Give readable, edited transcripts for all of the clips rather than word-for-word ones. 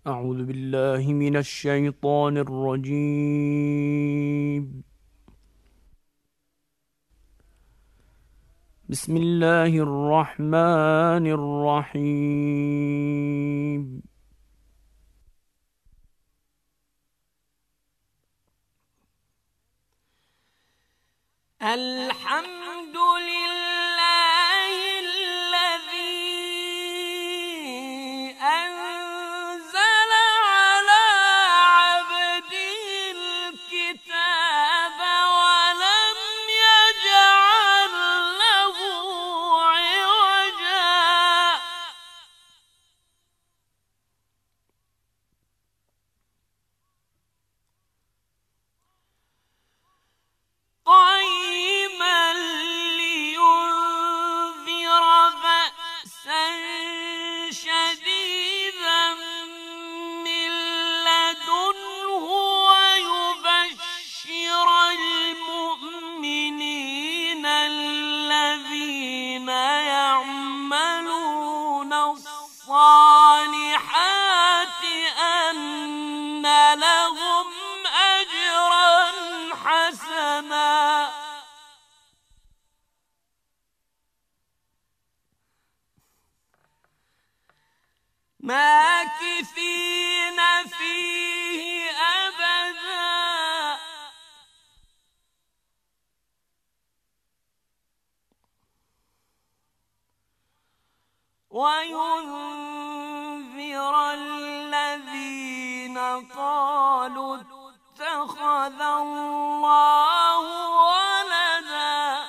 أعوذ بالله من الشيطان الرجيم. بسم الله الرحمن الرحيم. الحمد لله الذي أنزل على عبده الكتاب ولم يجعل له عوجا قيما لينذر بأسا شديدا من لدنه ويبشر المؤمنين الذين يعملون الصالحات أن لهم أجرا حسنا ماكثين فيه أبدا وينذر الذين قالوا اتخذ الله ولدا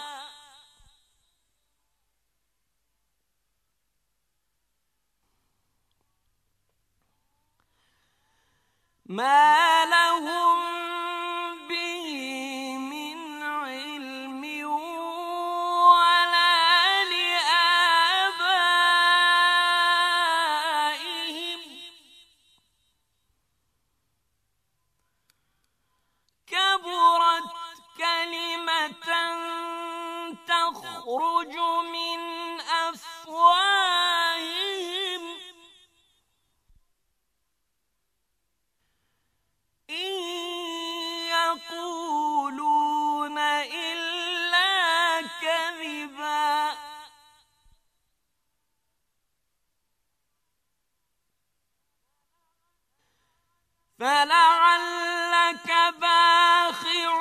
ما لهم به من علم ولا لآبائهم كبرت كلمة تخرج من أفواههم إن يقولون إلا كذبا فلعلك باخع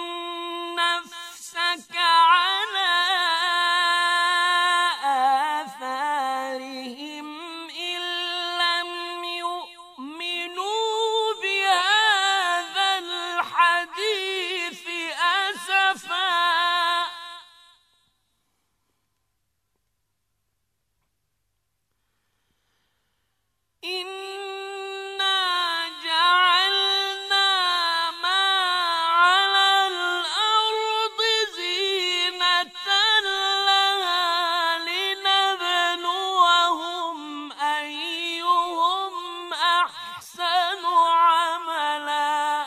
نفسك على آثارهم إن لم يؤمنوا بهذا الحديث أسفا إنا جعلنا ما على الأرض زينة لها لنبلوهم أيهم أحسن عملا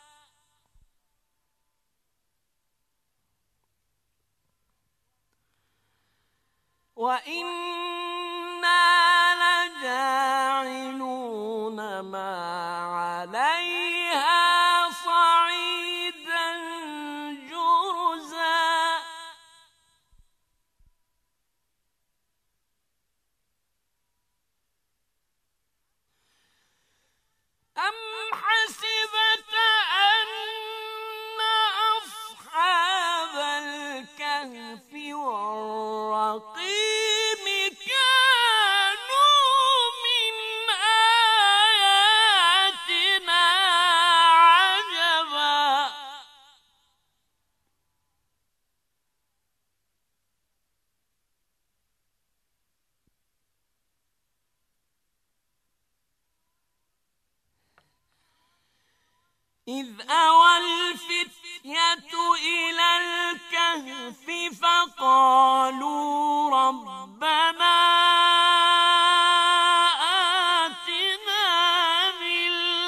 وإنا لجاعلون ما عليها صعيدا جرزا أم حسبت أن أصحاب الكهف والرقيم كانوا من آياتنا عجبا إذ أوى الفتية إلى الكهف فقالوا ربنا آتنا من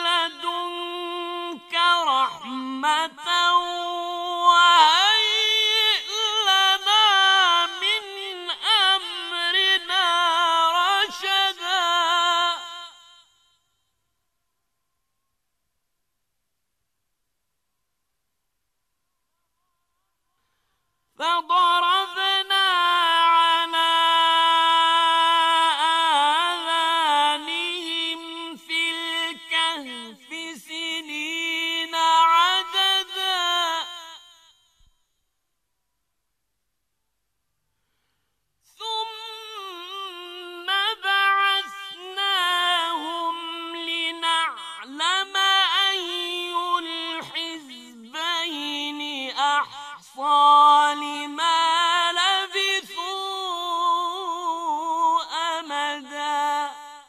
لدنك رحمة وهيئ لنا من أمرنا رشدا فضربنا على آذانهم في الكهف سنين عددا ثم بعثناهم لنعلم أي الحزبين أحصى لما لبثوا أمدا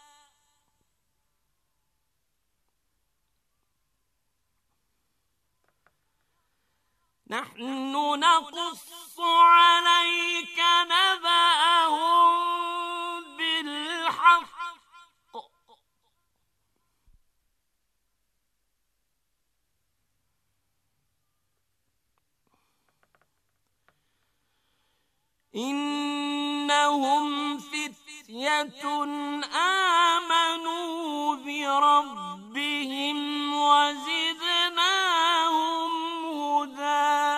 نحن نقص عليك نبأهم بالحق إنهم فتية آمنوا بربهم وزدناهم هدى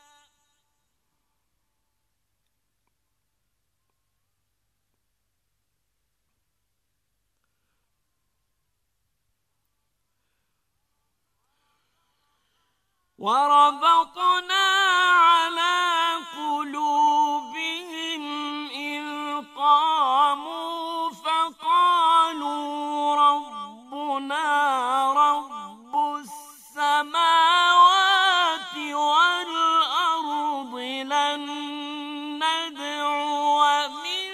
وربطنا على قلوبهم إذ قاموا فقالوا ربنا رب السماوات والأرض لن ندعو من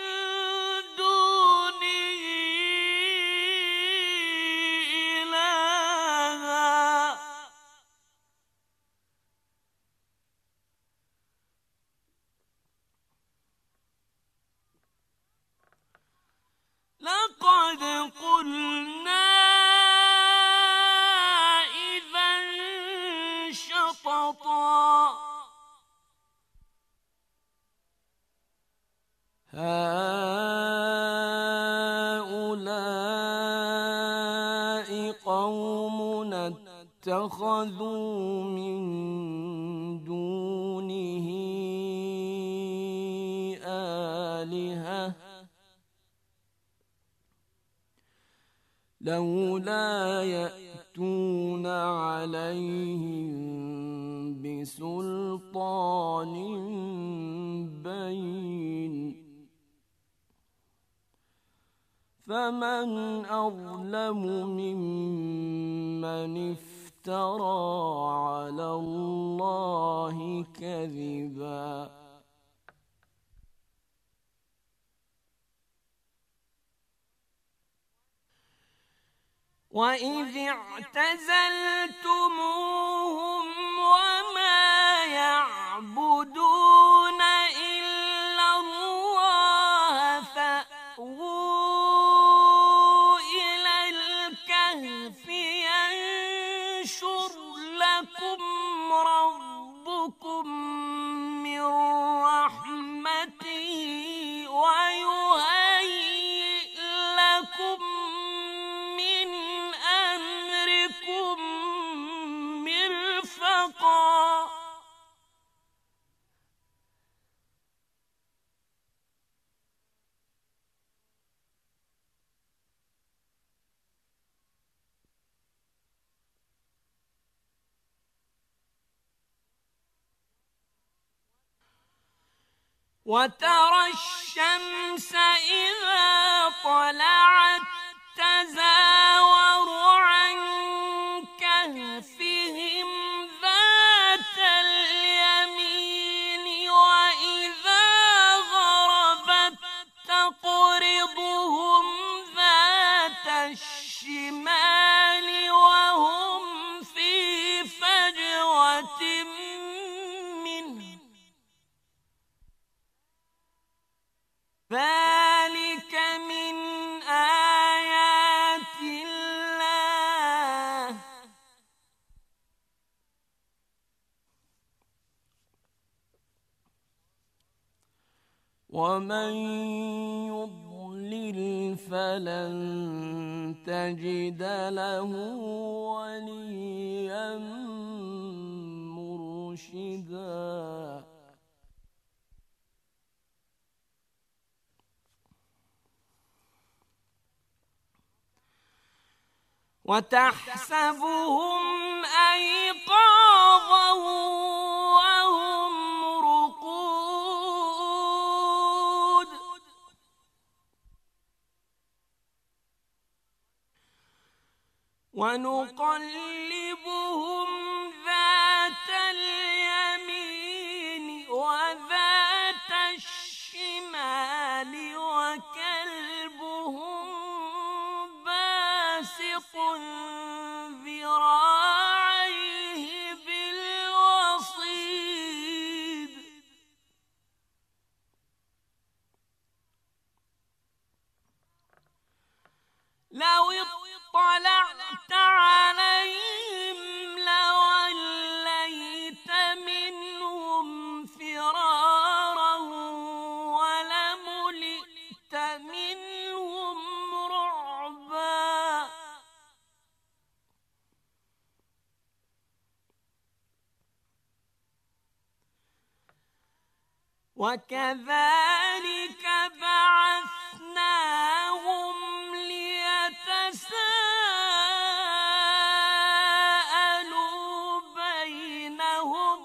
دونه إلها لقد قلنا إذا شططا هؤلاء قومنا اتخذوا من دونه آلهة لولا يأتون عليهم بسلطان بين فمن أظلم ممن افترى على الله كذبا وإذ اعتزلتموهم وما يعبدون إلا الله فأووا إلى الكهف ينشر لكم ربكم من رحمته ويهيئ لكم من أمركم مرفقا وترى الشمس إذا طلعت تزاور عن كهفهم ذات اليمين وإذا غربت تقرضهم ذات الشمال وهم في فجوة منه ذلك من آيات الله ومن يضلل فلن تجد له وليا مرشدا وتحسبهم أيقاظا وهم رقود ونقلبهم ذات اليمين وذات الشمال وكلبهم باسط ذراعيه بالوصيد لو اطلعت عليهم لوليت منهم فرارا ولملئت منهم رعبا وكذلك بعثناهم ليتساءلوا بينهم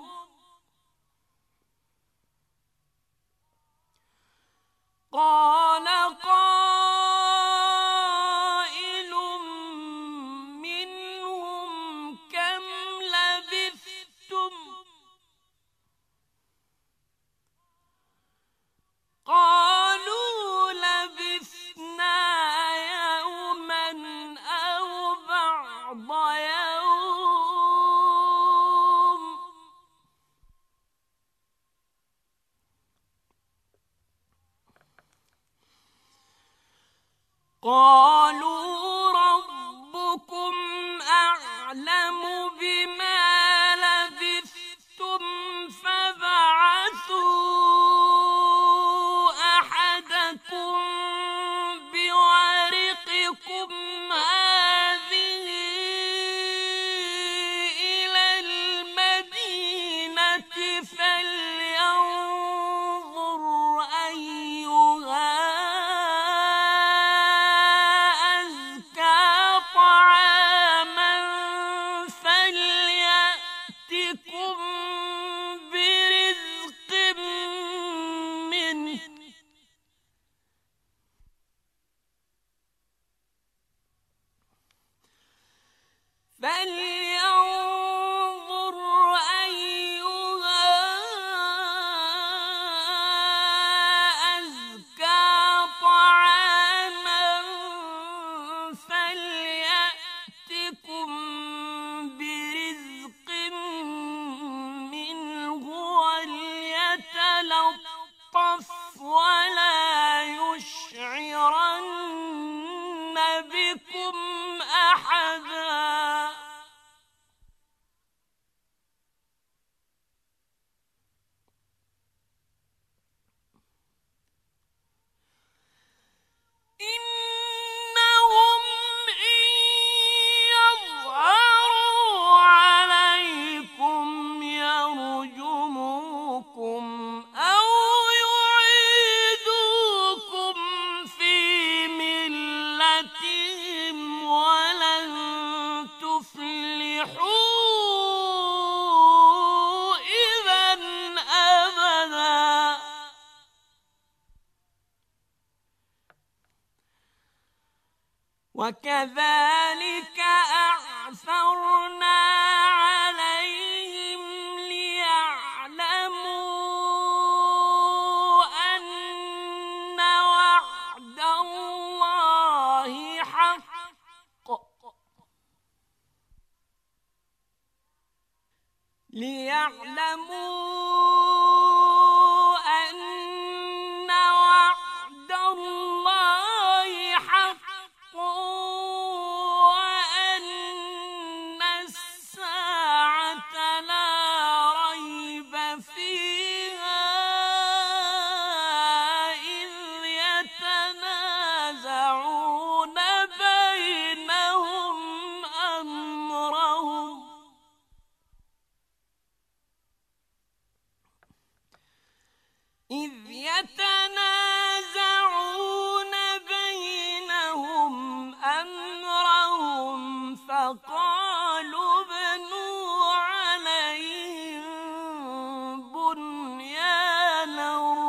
قال قائل منهم كم لبثتم قالوا لبثنا يوما أو بعض يوم قالوا ربكم أعلم بما لبثتم فابعثوا أحدكم بورقكم هذه إلى المدينة فلينظر أيها أزكى طعاما فليأتكم برزق منه فلينظر أيها أزكى طعاما فليأتكم برزق منه وليتلطف ولا يشعرن بكم أحدا إنهم إن يظهروا عليكم يرجموكم أو يعيدوكم في ملتهم ولن تفلحوا إذا أبدا وكذلك أعثرنا عليهم ليعلموا أن وعد الله حق ليعلموا أن وعد الله حق وأن الساعة لا ريب فيها إذ يتنازعون بينهم أمرهم فقالوا ابنوا عليهم بنيانا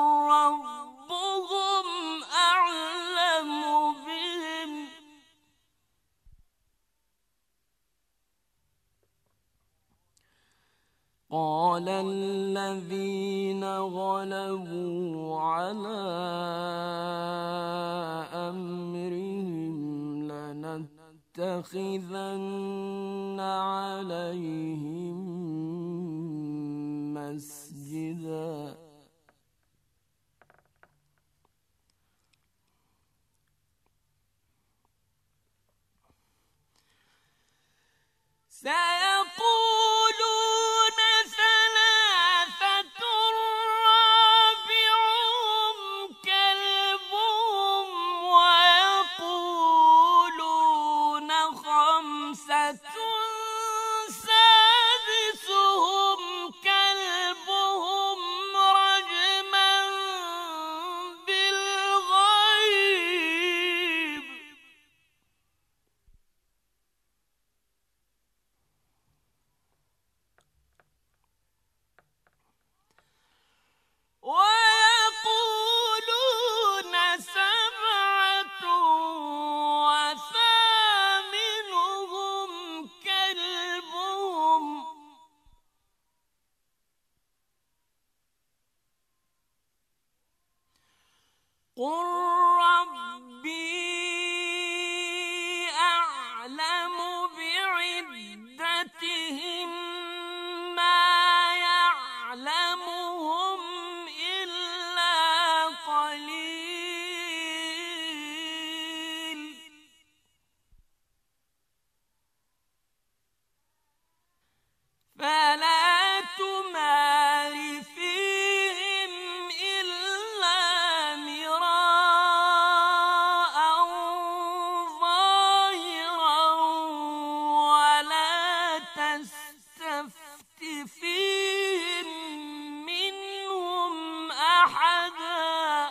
ربهم أعلم بهم قال الذين غلبوا على أمرهم لنتخذن عليهم مسجدا سيقولون ثلاثة رابعهم كلبهم ويقولون خمسة سادسهم كلبهم رجما بالغيب ويقولون سبعة وثامنهم كلبهم قل ربي أعلم بعدتهم ما يعلمهم إلا قليل فلا تمار فيهم إلا مراء ظاهرا ولا تستفت فيهم منهم أحدا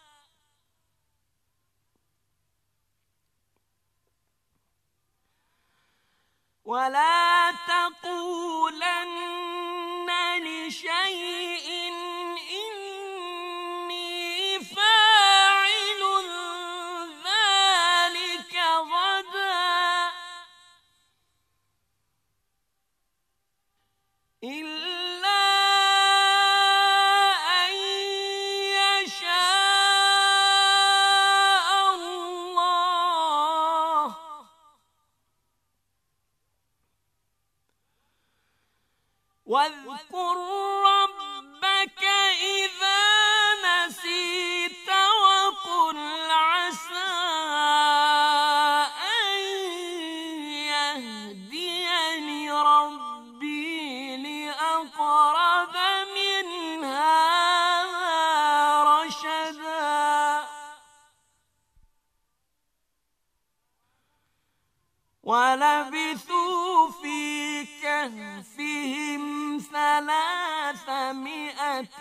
ولا تقولن لشيء إني فاعل ذلك غدا إلا أن يشاء الله واذكر ربك إذا نسيت وقل عسى أن يهديني ربي لأقرب من هذا رشدا ولبثوا في كهفهم 300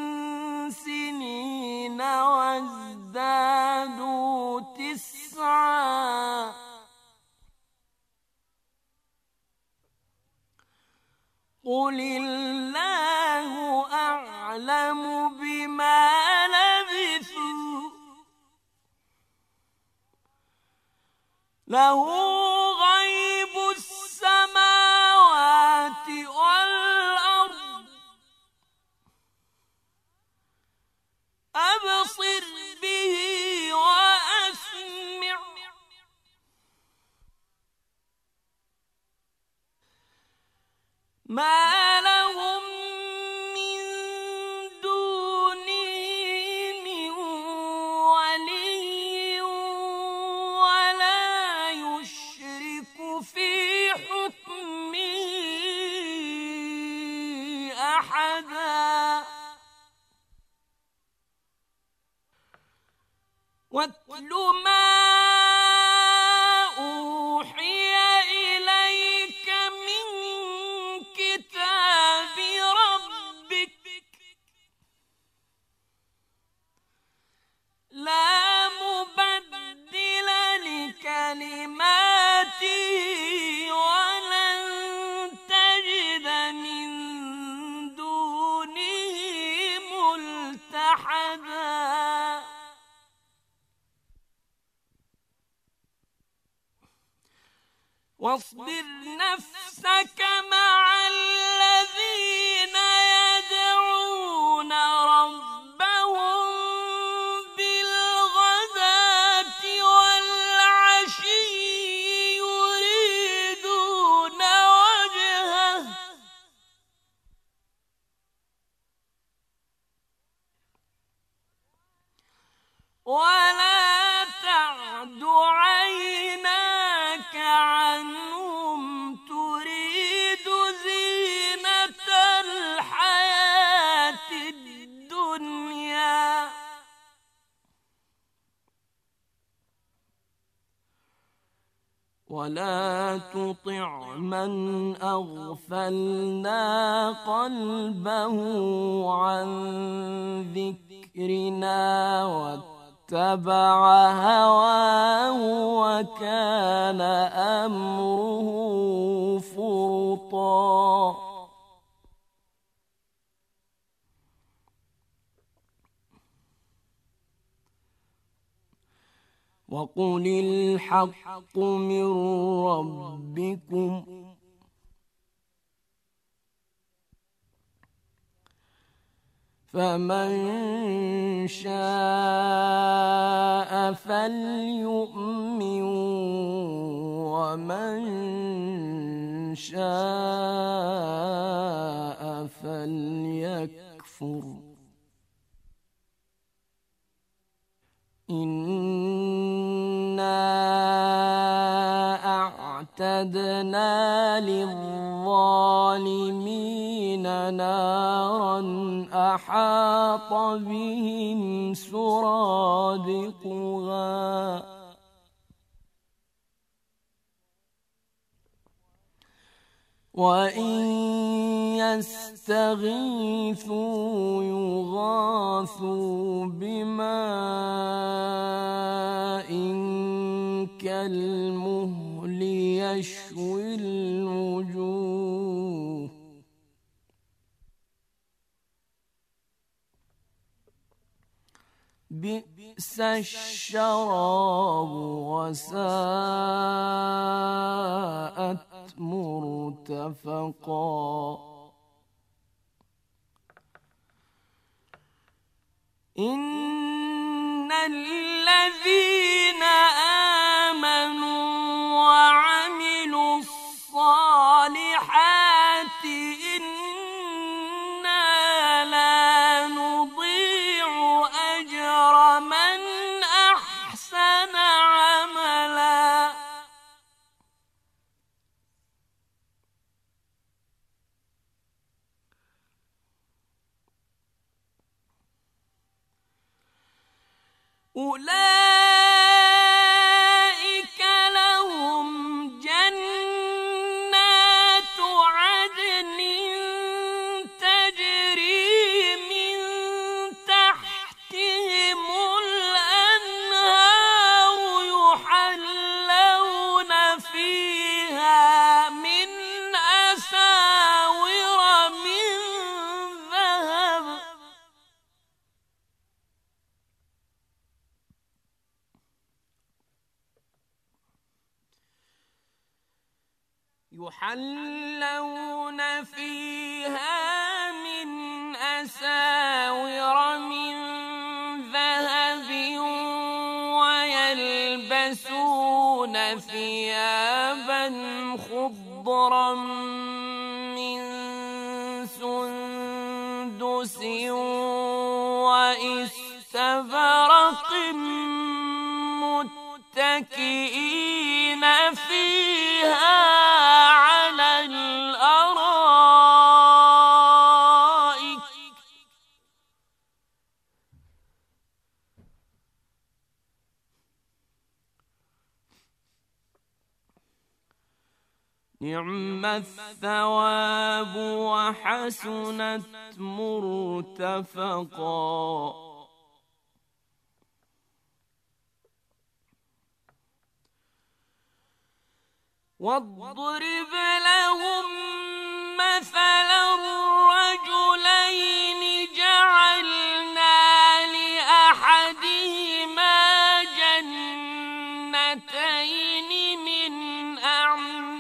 سنين وازدادوا 9 قل الله أعلم بما لبثوا له غيب السماوات والأرض أبصر به وأسمع ما لهم من دونه من ولي ولا يشرك في حكمه أحدا واتل ما أوحي إليك من كتاب ربك لا مبدل لكلماته واصبر نفسك مع الذين يدعون ربهم بالغداة والعشي يريدون وجهه ولا تعد عيناك عنهم تريد زينة الحياة الدنيا ولا تطع من أغفلنا قلبه عن ذكرنا واتبع هواه وكان أمره فرطا وقل الحق من ربكم فمن شاء فليؤمن ومن شاء فليكفر إنا أعتدنا للظالمين نارا أحاط بهم سرادقها وإن يستغيثوا يغاثوا بماء كالمهل يشوي الوجوه بئس الشراب وساءت مرتفقا إن الذين آمنوا وعملوا الصالحات إنا لا نضيع أجر من أحسن عملا أولئك لهم جنات عدن تجري من تحتهم الأنهار يحلون فيها من أساور من ذهب ويلبسون ثيابا خضرا من سندس وإستبرق متكئين فيها على الأرائك نعم الثواب وحسنت مرتفقا واضرب لهم مثلا رجلين جعلنا لأحدهما جنتين من أعناب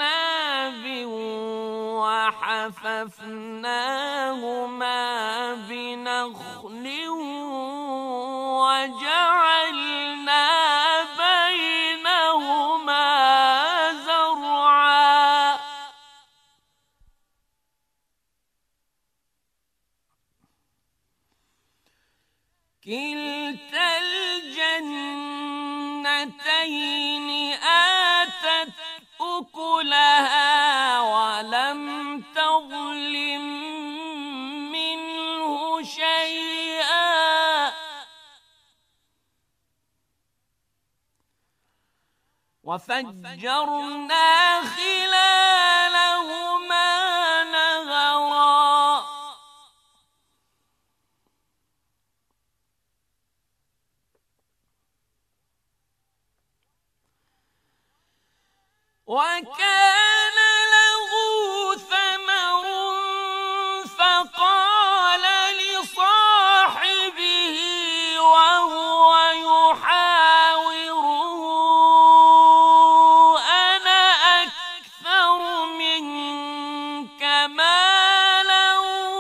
وحففناهما بنخل وجعلنا بينهما زرعا كلتا الجنتين آتت أكلها ولم تظلم منه شيئا وفجرنا خلالهما نهرا وكان له ثمر فقال لصاحبه وهو يحاوره أنا أكثر منك مالا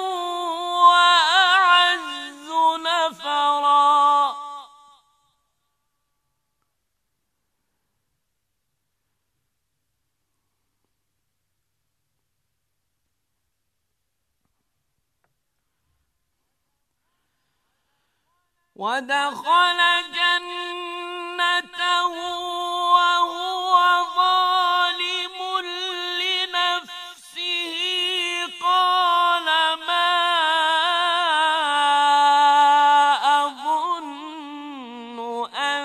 وأعز نفرا ودخل جنته وهو ظالم لنفسه قال ما أظن أن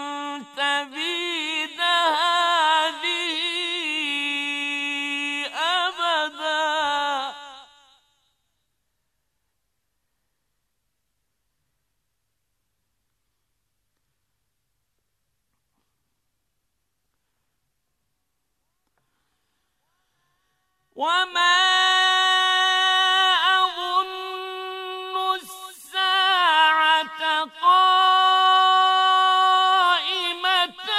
تبيد هذه أبدا وما أظن الساعة قائمة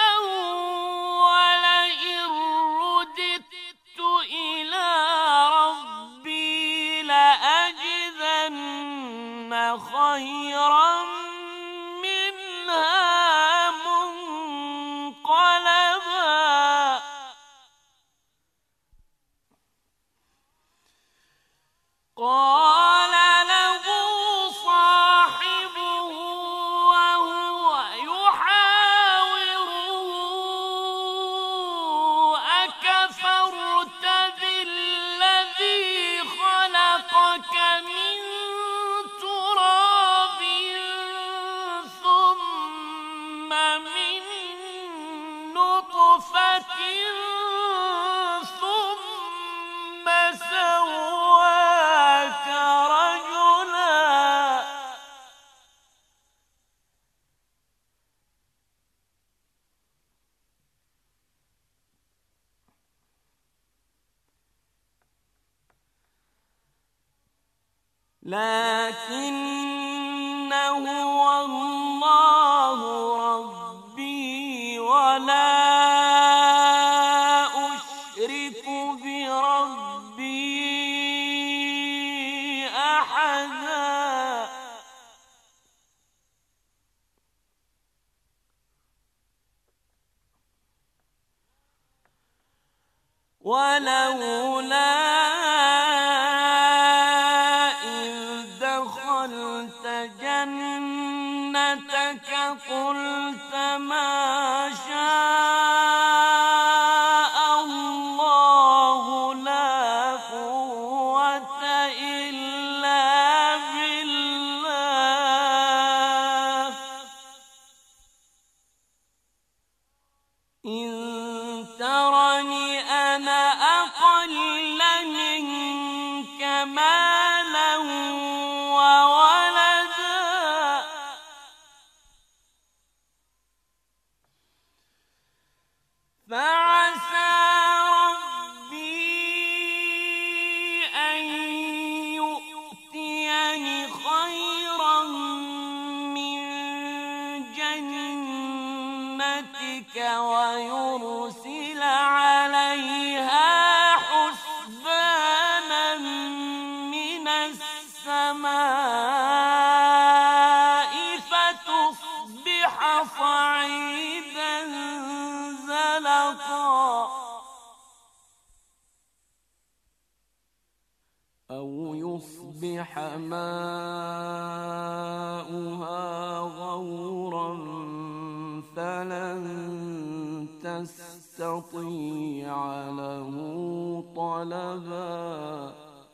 ولئن رددت إلى ربي لأجدن خيرا منها منقلبا قال له صاحبه وهو يحاوره أكفرت بالذي خلقك من تراب ثم من نطفة ثم سواك رجلا لكن هو الله ربي ولا أشرك بربي أحدا ولولا إذ دخلت جنتك قلت ما شاء الله لا قوة إلا بالله إن ترني أنا أقل منك مالا وولدا فعسى ربي أن يؤتيني خيرا من جنتك ويرسل عليها حسبانا فيصبح ماؤها غورا فلن تستطيع له طلبا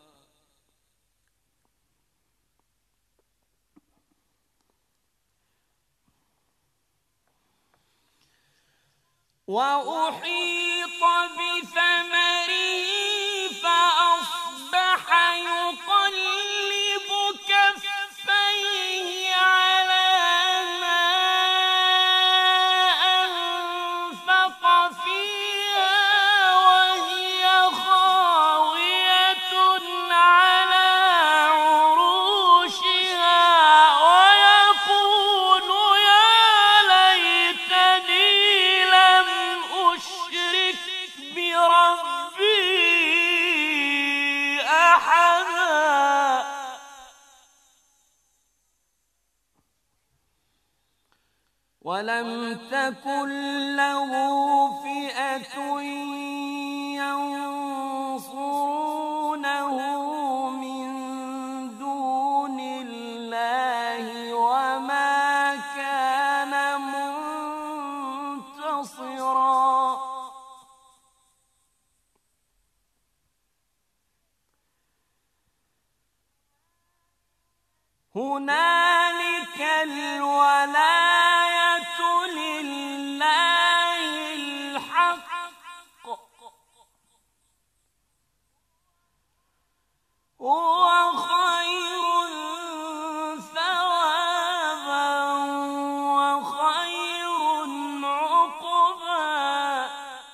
وأحيط بثمره فأصبح يقلب كفيه على ما أنفق فيها وهي خاوية على عروشها ويقول يا ليتني لم أشرك بربي أحدا ولم تكن له فئة ينصرونه من دون الله وما كان منتصرا هنالك الولاية لله الحق هو خير ثوابا وخير عقبا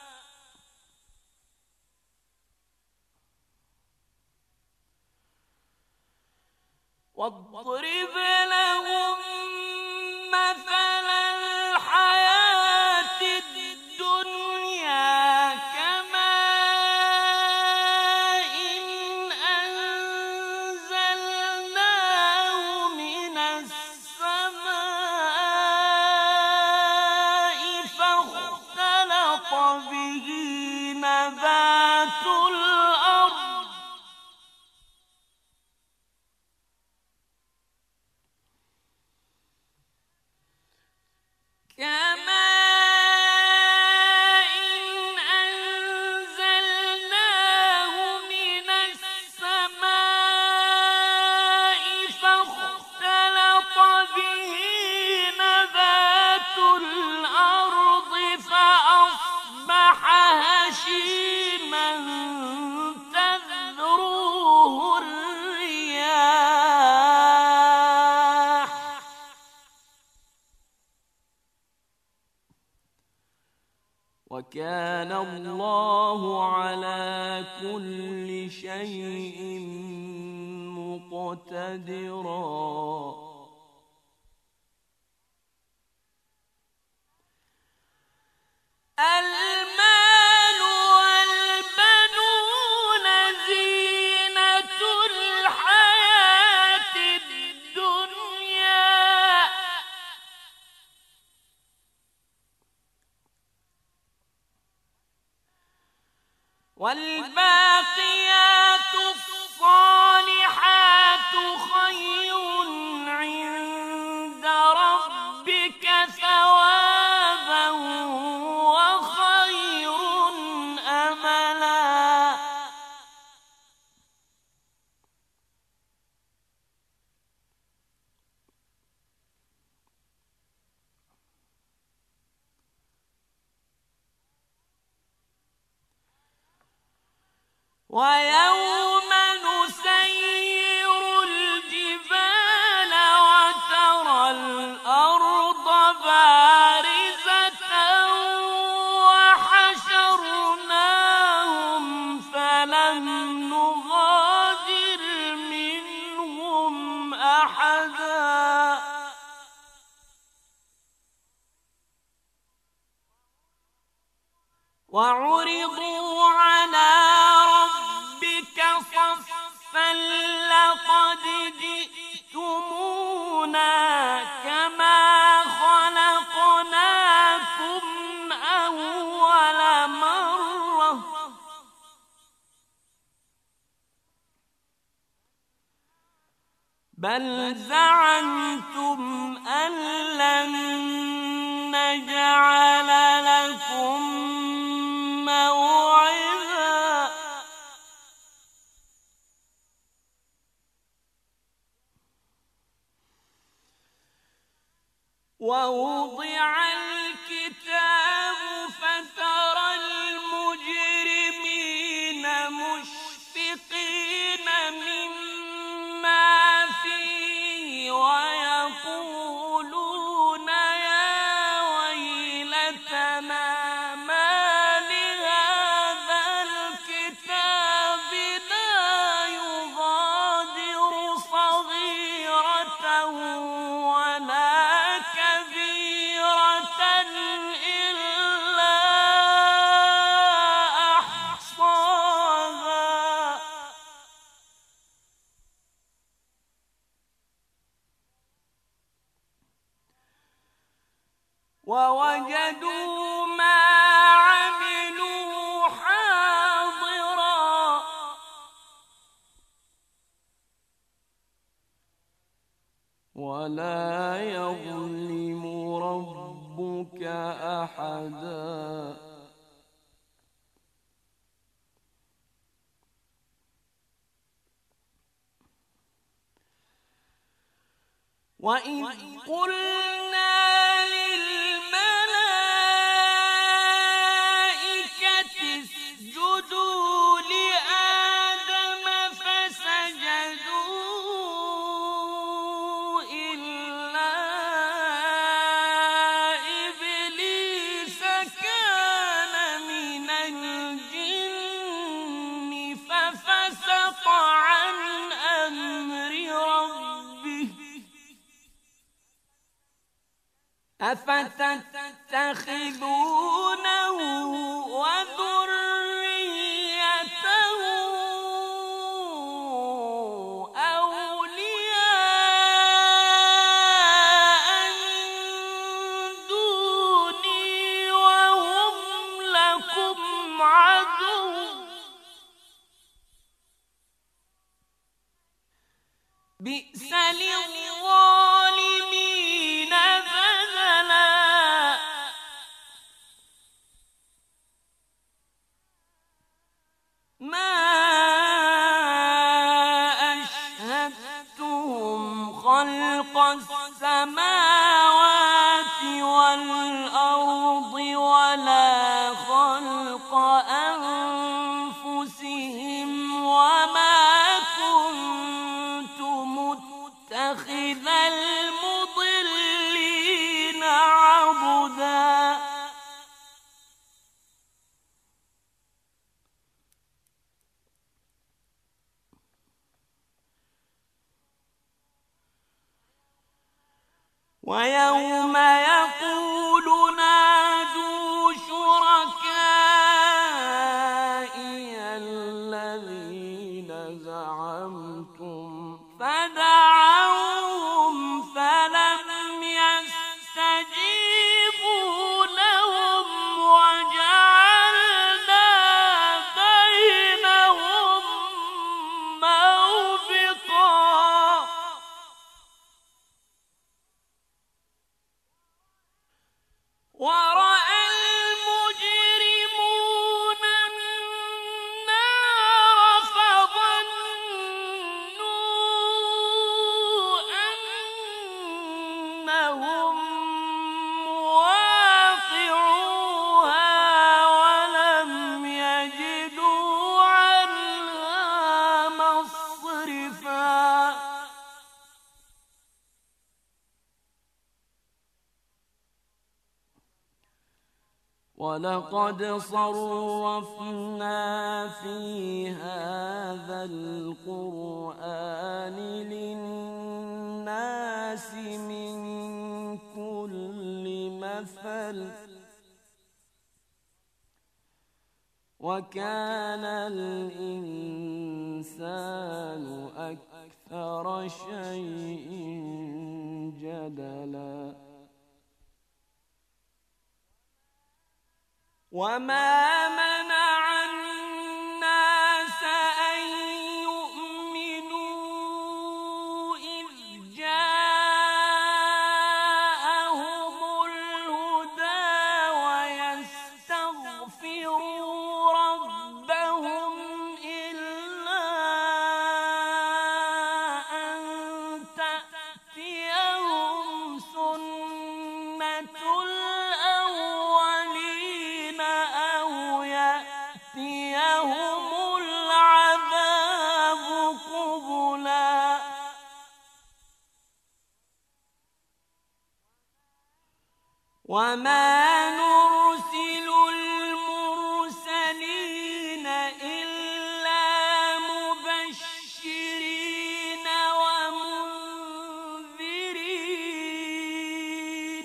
واضرب لهم مثل الحياة الدنيا كماء أنزلناه من السماء فاختلط به نبات الأرض كماء أنزلناه من السماء فاختلط به نبات الأرض فأصبح هشيما تذروه الرياح وكان الله على كل شيء مقتدرا المال والبنون زينة الحياة الدنيا والباقيات الصالحات خير عند ربك ثوابا وخير أملا ويوم نسير الجبال وترى الأرض بارزة وحشرناهم فلم نغادر منهم أحدا وعرضوا على ربك بل زعمتم أن لن نجعل لكم موعدا ووضع الكتاب فترى المجرمين مشفقين مما فيه ويقولون يا ويلتنا ما لهذا الكتاب لا يغادر صغيرة ولا كبيرة إلا أحصاها ووجدوا ما عملوا حاضرا ولا يظلم ربك أحدا وإذ قلنا للملائكة اسجدوا لآدم فسجدوا إلا إبليس كان من الجن ففسق عن أمر ربه أفتتخذونه وذريته أولياء من دوني وهم لكم عدو بئس للظالمين بدلا ما أشهدتهم خلق السماوات والأرض ولا خلق أنفسهم وما كنت متخذ المضلين عضدا ويوم يقول نادوا شركائي الذين زعمتم فدعوهم فلم يستجيبوا لهم وجعلنا بينهم موبقا ورأى المجرمون النار فظنوا أنهم واقعوها ولم يجدوا عنها مصرفا ولقد صرفنا في هذا القرآن للناس من كل مثل وكان الإنسان أكثر شيء جدلا وما منع الناس أن يؤمنوا إذ وما نرسل المرسلين إلا مبشرين ومنذرين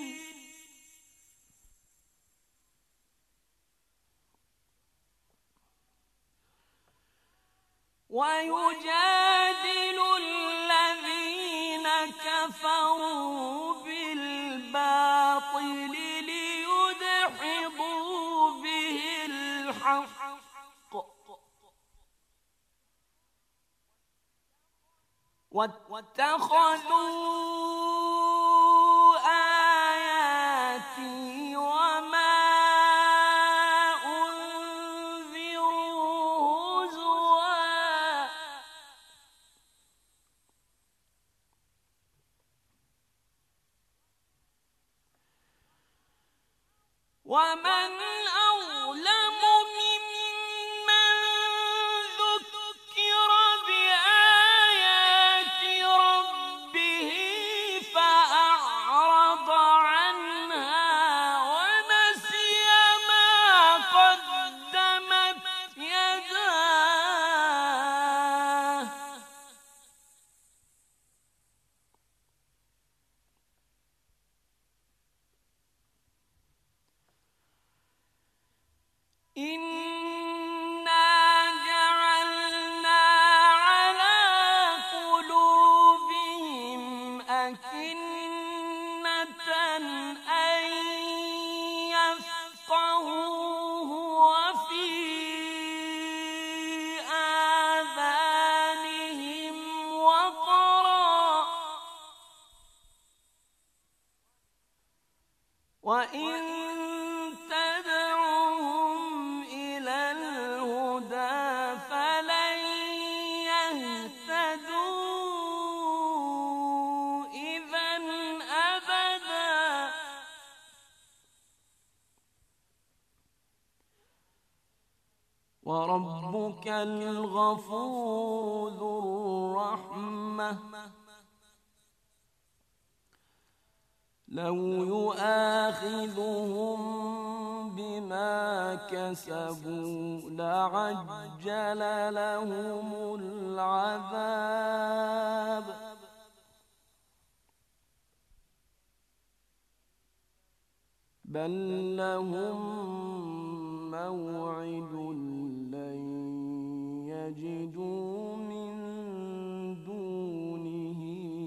ويجادل الذين كفروا بالباطل ليدحضوا به الحق واتخذوا آياتي وما أنذروا هزوا ومن أظلم ممن ذكر بآيات ربه فأعرض عنها ونسي ما قدمت يداه إنا جعلنا على قلوبهم أكنة أن يفقهوه وفي آذانهم وقرا وإن تدعوهم إلى الهدى فلن يهتدوا إذا أبدا وربك الغفور ذو الرحمة لو يؤاخذهم بما كسبوا لعجل لهم العذاب بل لهم موعد لن يجدوا من دونه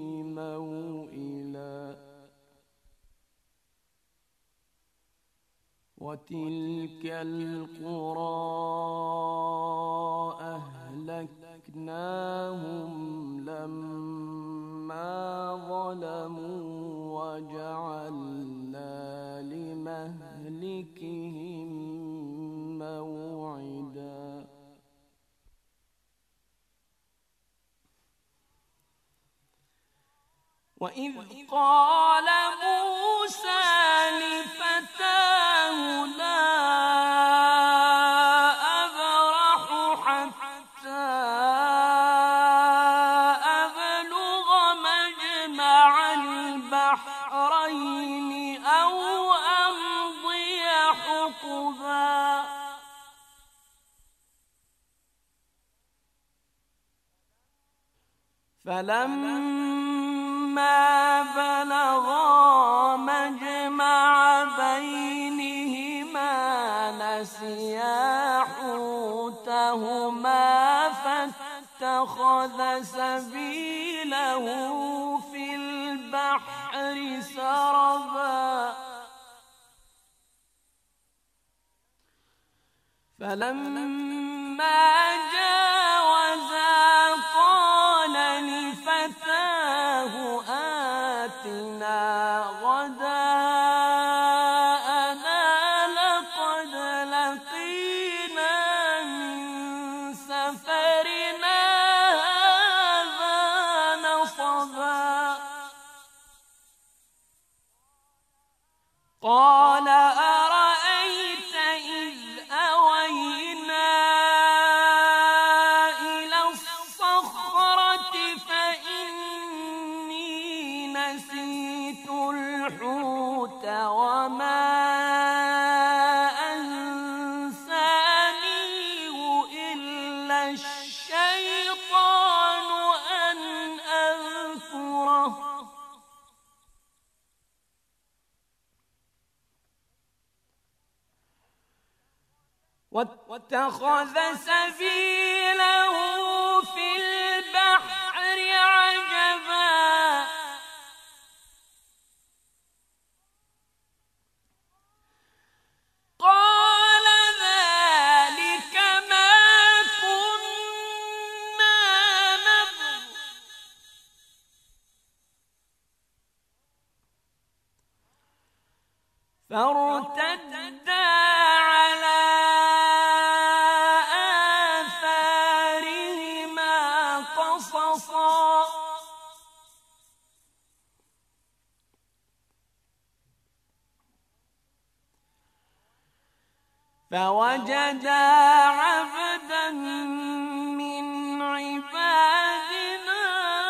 موئلا وتلك القرى أهلكناهم لما ظلموا وجعلنا لمهلكهم موعدا وإذ قال موسى لفتاه لا أبرح حتى أبلغ مجمع البحرين أو أمضي حقبا فلما بلغا مجمع بينهما نسيا حوتهما فاتخذ سبيله في البحر سربا فلما جاوزا قال لفتاه آتنا غداءنا لقد لقينا من سفرنا هذا نصبا قال أرأيت إذ أوينا إلى الصخرة فإني نسيت الحوت وما الشيطان أن أذكره واتخذ سبيله في البحر عجبا قال ذلك ما كنا نبغي فارتدا على آثارهما قصصا فوجدا عبدا من عبادنا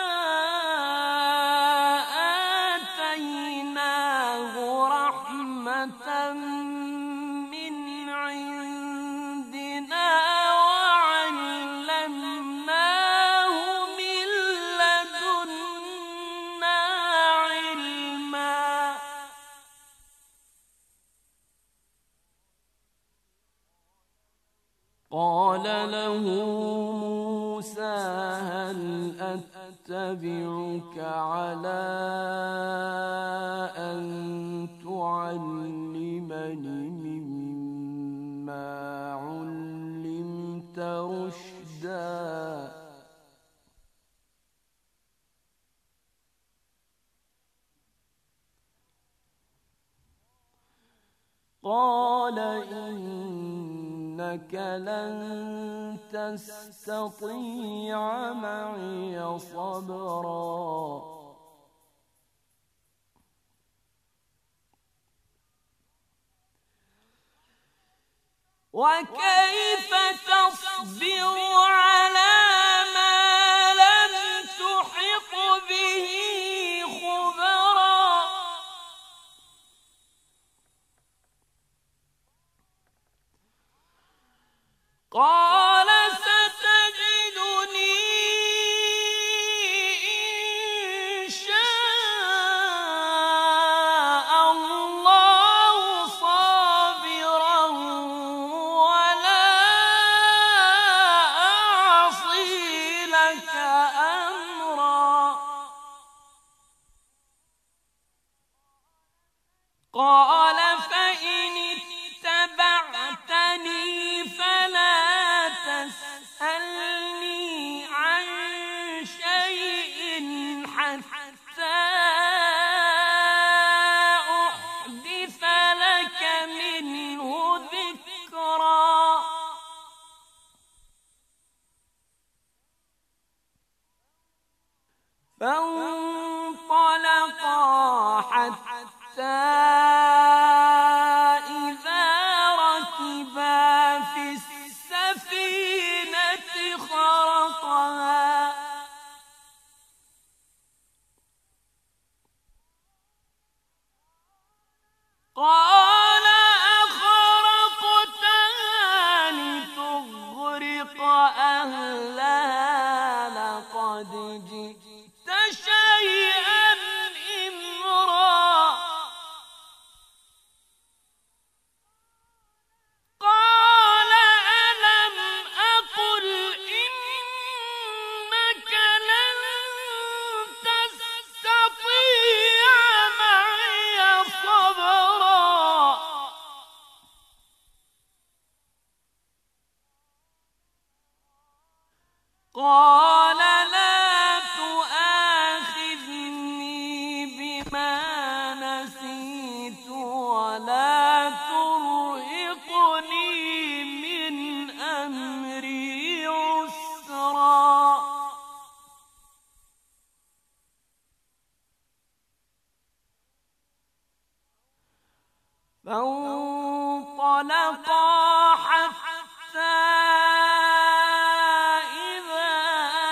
آتيناه رحمة من عندنا وعلمناه من لدنا علما قال له موسى هل أتبعك على أن تعلمني مما علمت رشدا قال إنك لن تستطيع معي صبرا وكيف تصبر على ما لم تحط به خبرا قال ستجدني إن شاء الله صابرا ولا أعصي لك أمرا قال فإن اتبعتني فلا تسألني عن شيء حتى أحدث لك منه ذكرا فانطلقا حتى إذا ركبا في السفينة خرقها قال أخرقتها لتغرق أهلها لقد جئت شيئا إمرا قال ألم أقل إنك لن تستطيع معي صبرا قال لا تؤاخذني بما نسيت ولا ترهقني من أمري عسرا فانطلقا حتى إذا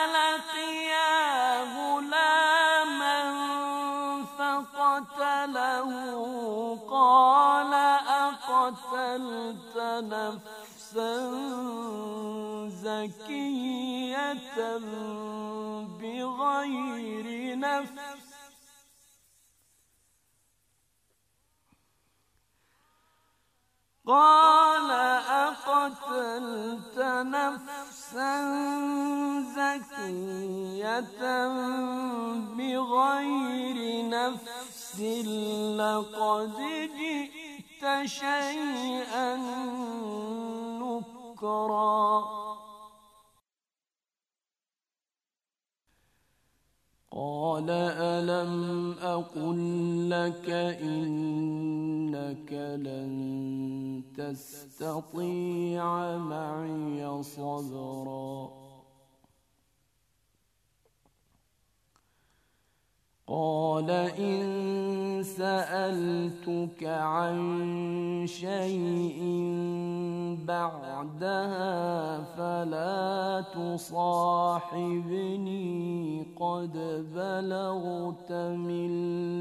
زكية بغير نفس قال أقتلت نفسا زكية بغير نفس لقد جئت شيئا نكرا قال ألم أقل لك إنك لن تستطيع معي صبرا قال إن سألتك عن شيء بعدها فلا تصاحبني قد بلغت من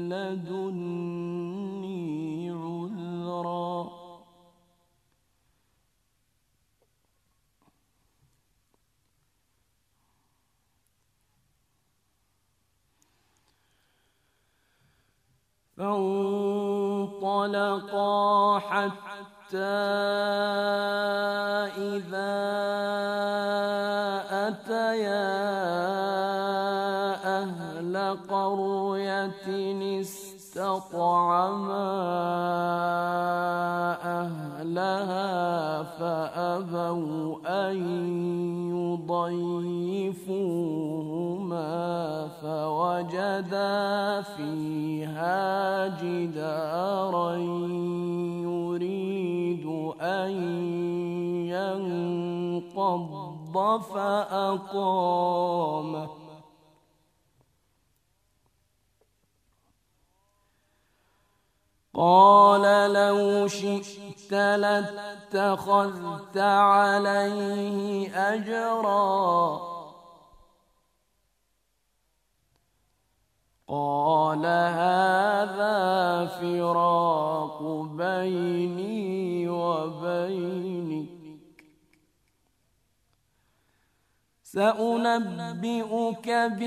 لدني عذرا فانطلقا حتى إذا أتيا أهل قرية استطعما أهلها فأبوا أن يضيفوهما فوجدا فيها جدارا يريد أن ينقض فأقامه قال لو شئت لاتخذت عليه أجرا قال هذا فراق بيني وبينك سأنبئك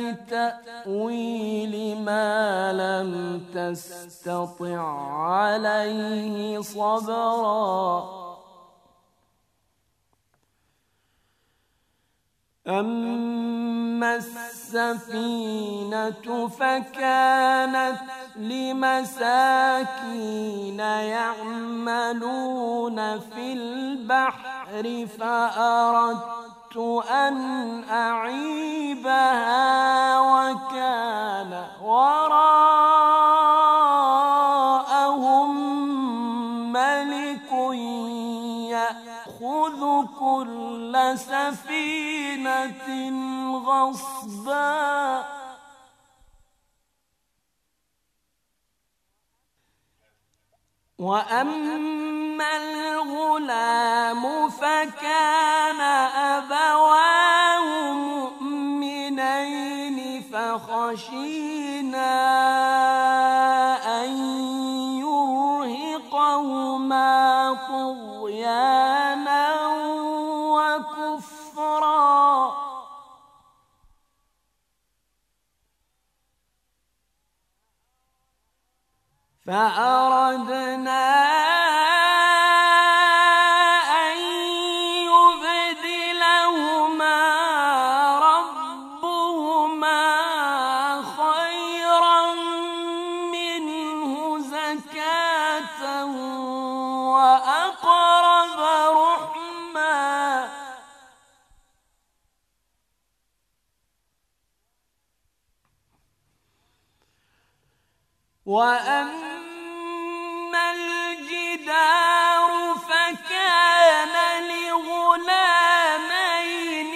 بتأويل ما لم تستطع عليه صبرا أما السفينة فكانت لمساكين يعملون في البحر فأردت أن أعيبها وكان وراءهم ملك يأخذ كل سفينة غصبا وأما الغلام فكان أبواه مؤمنين فخشينا أن يرهقهما طغيانا وكفرا فأردنا أن يبدلهما ربهما خيرا منه زكاة وأقرب رحما وأما الجدار فكان لغلامين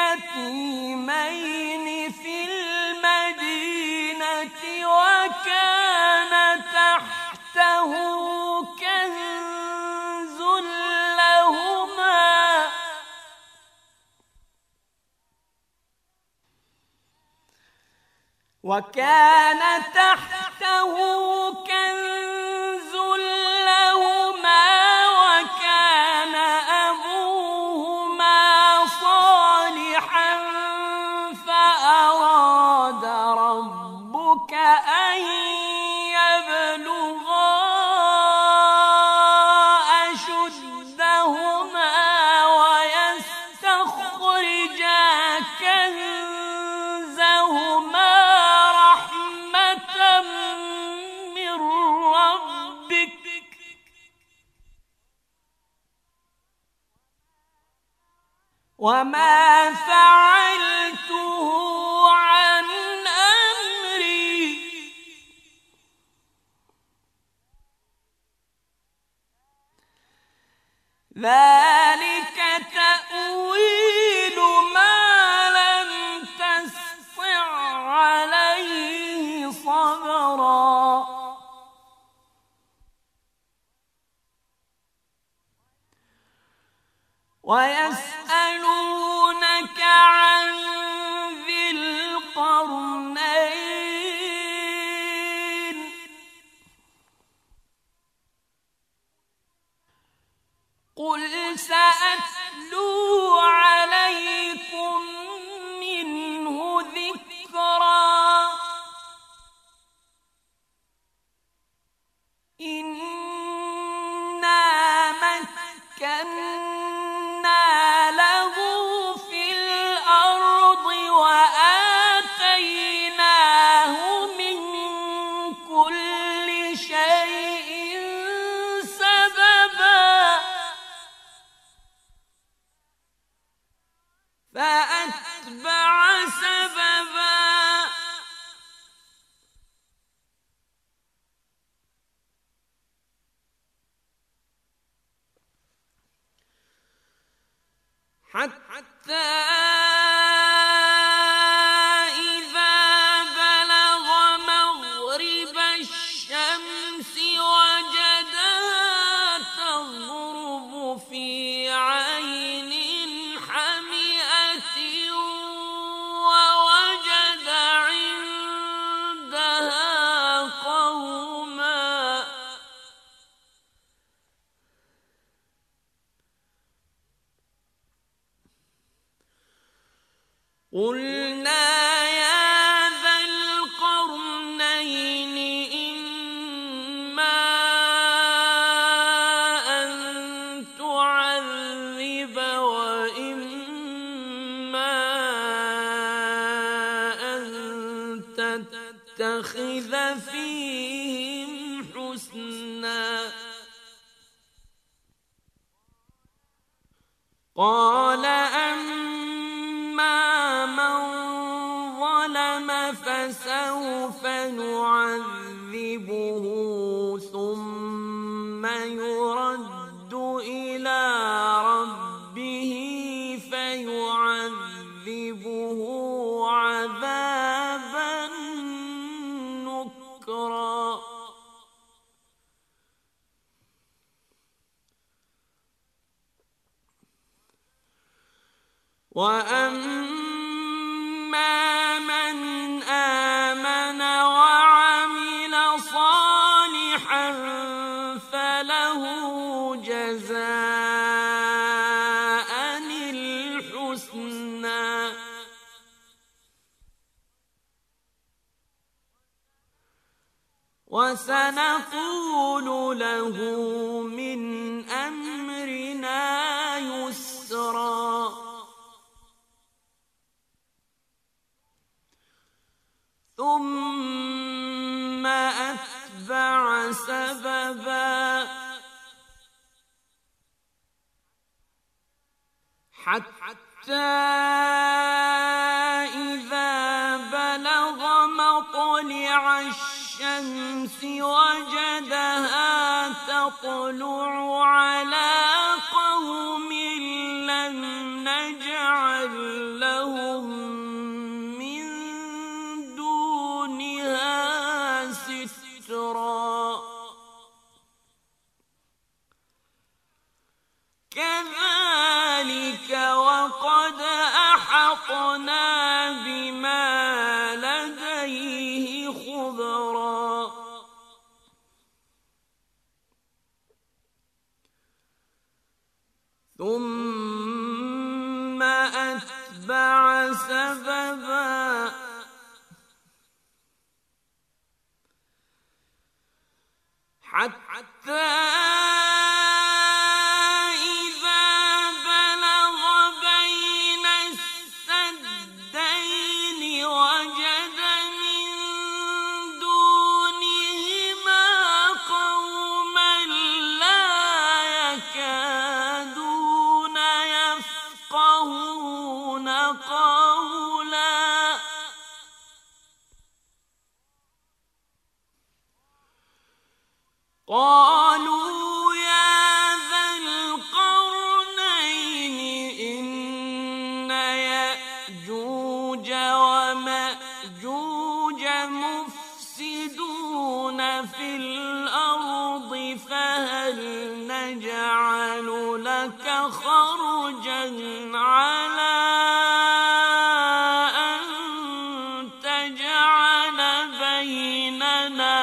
يتيمين في المدينة وكان تحته كنز لهما وكان أبوهما صالحا وما فعلته عن أمري ذلك تأويل ما لم تسطع عليه صبرا ويسألونك عن ذي القرنين قل سأتلو عليكم منه ذكرا إنا مكنا له في الأرض وآتيناه من كل شيء سببا فأتبع سببا حتى إذا بلغ مغرب الشمس وجدها تغرب في عين حمئة ووجد عندها قوما قلنا يا ذا القرنين إما أن تعذب وإما أن تتخذ فيهم حسنا قال فسوف نعذبه ثم يرد إلى ربه فيعذبه عذابا نكرا وأما من آمن وعمل صالحا فله جزاء الحسنى وسنقول له من أمرنا يسرا ثم أتبع سببا حتى إذا بلغ مطلع الشمس وجدها تطلع على قوم لم نجعل لهم من دونها سترا كذلك وقد أحطنا بما لديه خبرا ثم أتبع سببا حتى إذا بلغ بين السدين وجد من دونهما قوما لا يكادون يفقهون قالوا يا ذا القرنين إن يأجوج ومأجوج مفسدون في الأرض فهل نجعل لك خرجا على أن تجعل بيننا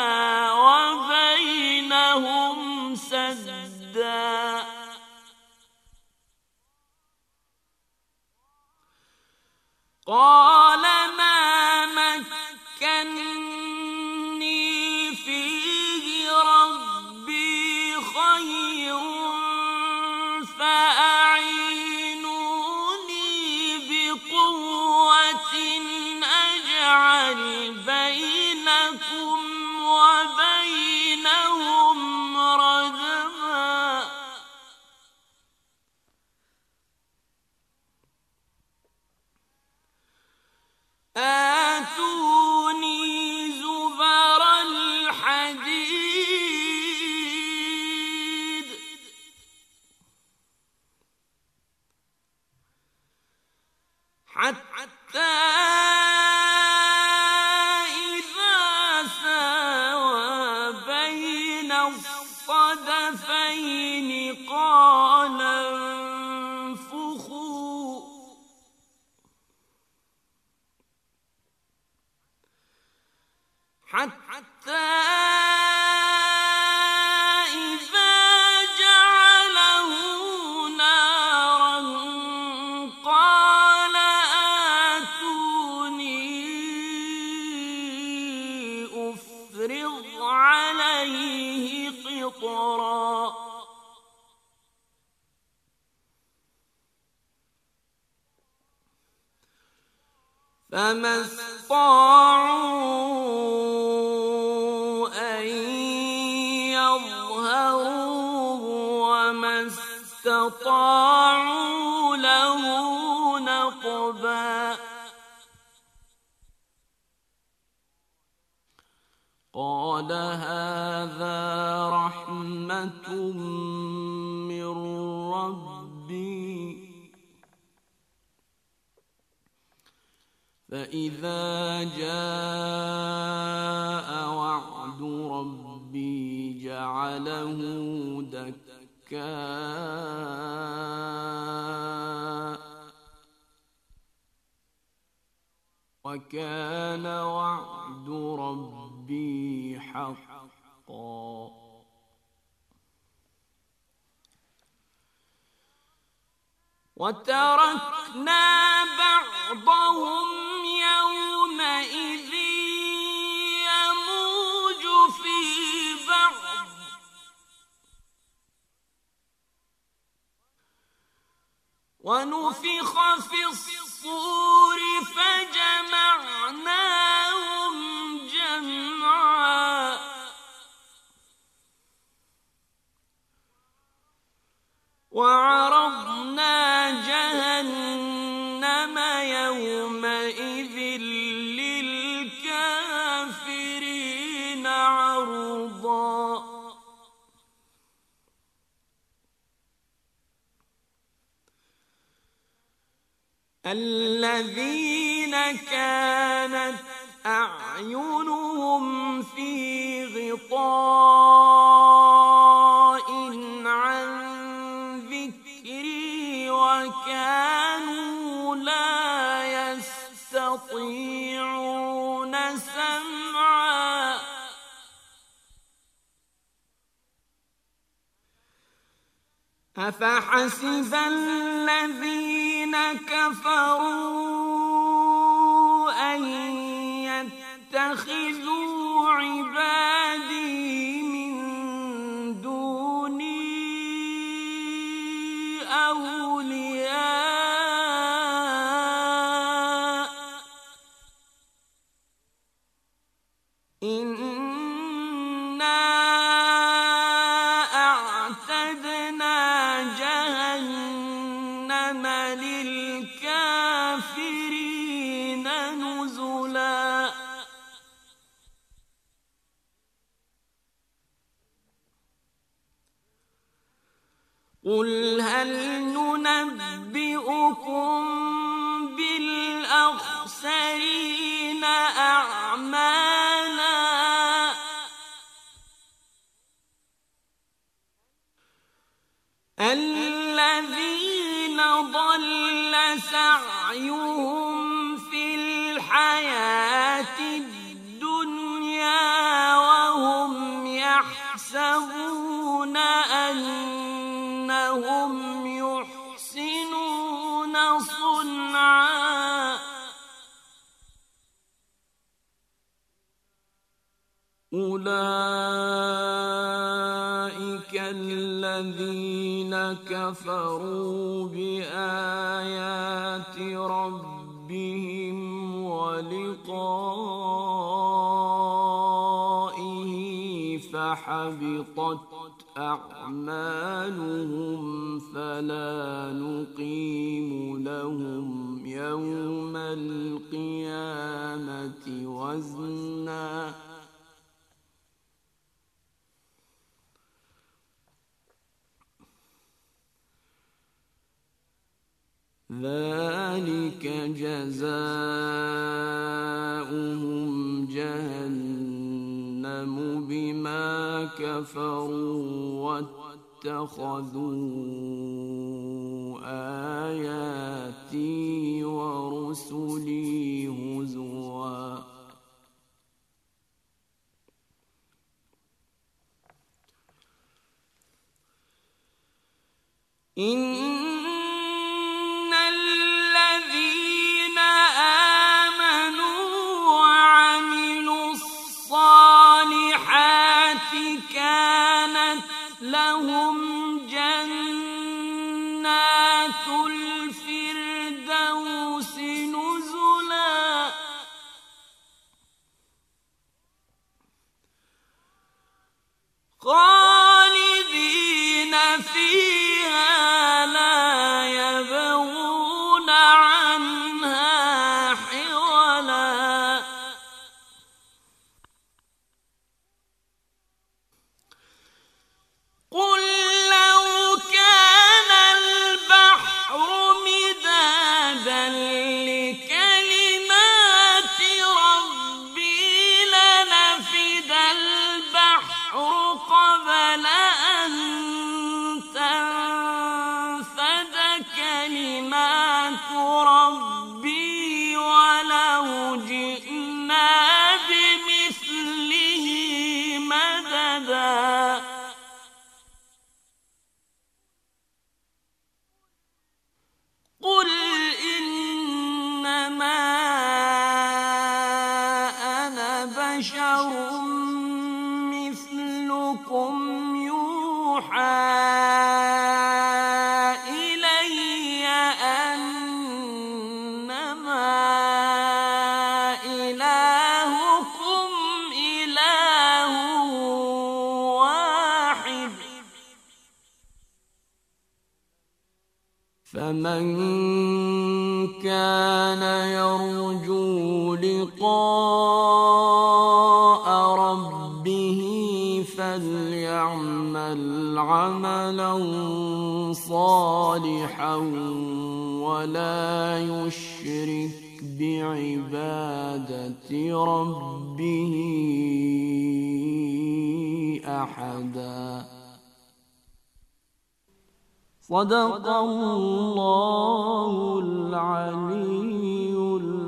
وبينهم سدا قال ما مكني فيه ربي خير فأعينوني بقوة أجعل بينكم وبينهم ردما آتوني زبر الحديد حتى إذا ساوى بين الصدفين قال انفخوا حتى إذا جعله نارا قال آتوني أفرغ عليه قطرا فما استطاعوا أن يظهروه وما استطاعوا له نقبا قال هذا رحمة من ربي فإذا جاء وعد ربي جعله دكاء وكان وعد ربي حقا وتركنا بعضهم يومئذ يموج في بعض ونفخ في الصور فجمعناهم جمعا وعرضنا جهنم يومئذ للكافرين عرضا الذين كانت أعينهم في غطاء عن ذكري وكانوا لا يستطيعون سمعا أفحسب الذين كفروا أن يتخذوا عبادي من دوني أولياء إنا أعتدنا جهنم للكافرين قل هل ننبئكم بالأخسرين أعمالا الذين ضل سعيهم في الحياة الدنيا وهم يحسبون أنهم يحسنون صنعا أولئك الذين كفروا بآيات ربهم ولقائه فحبطت أعمالهم فلا نقيم لهم يوم القيامة وزنا ذلك جزاؤهم جهنم بما كفروا واتخذوا آياتي ورسلي هزوا إن الذين آمنوا وعملوا الصالحات كانت لهم جنات الفردوس نزلا خالدين فيها لا يبغون عنها حولا قل لو كان البحر مدادا لكلمات ربي لنفد البحر قبل أن تنفد كلمات ربي ولو جئنا بمثله مددا قل إنما أنا بشر مثلكم يوحى إلي أنما إلهكم إله واحد فمن كان يرجو لقاء ربه فليعمل عملا صالحا ولا يشرك بعبادة ربه أحدا صدق الله العلي العظيم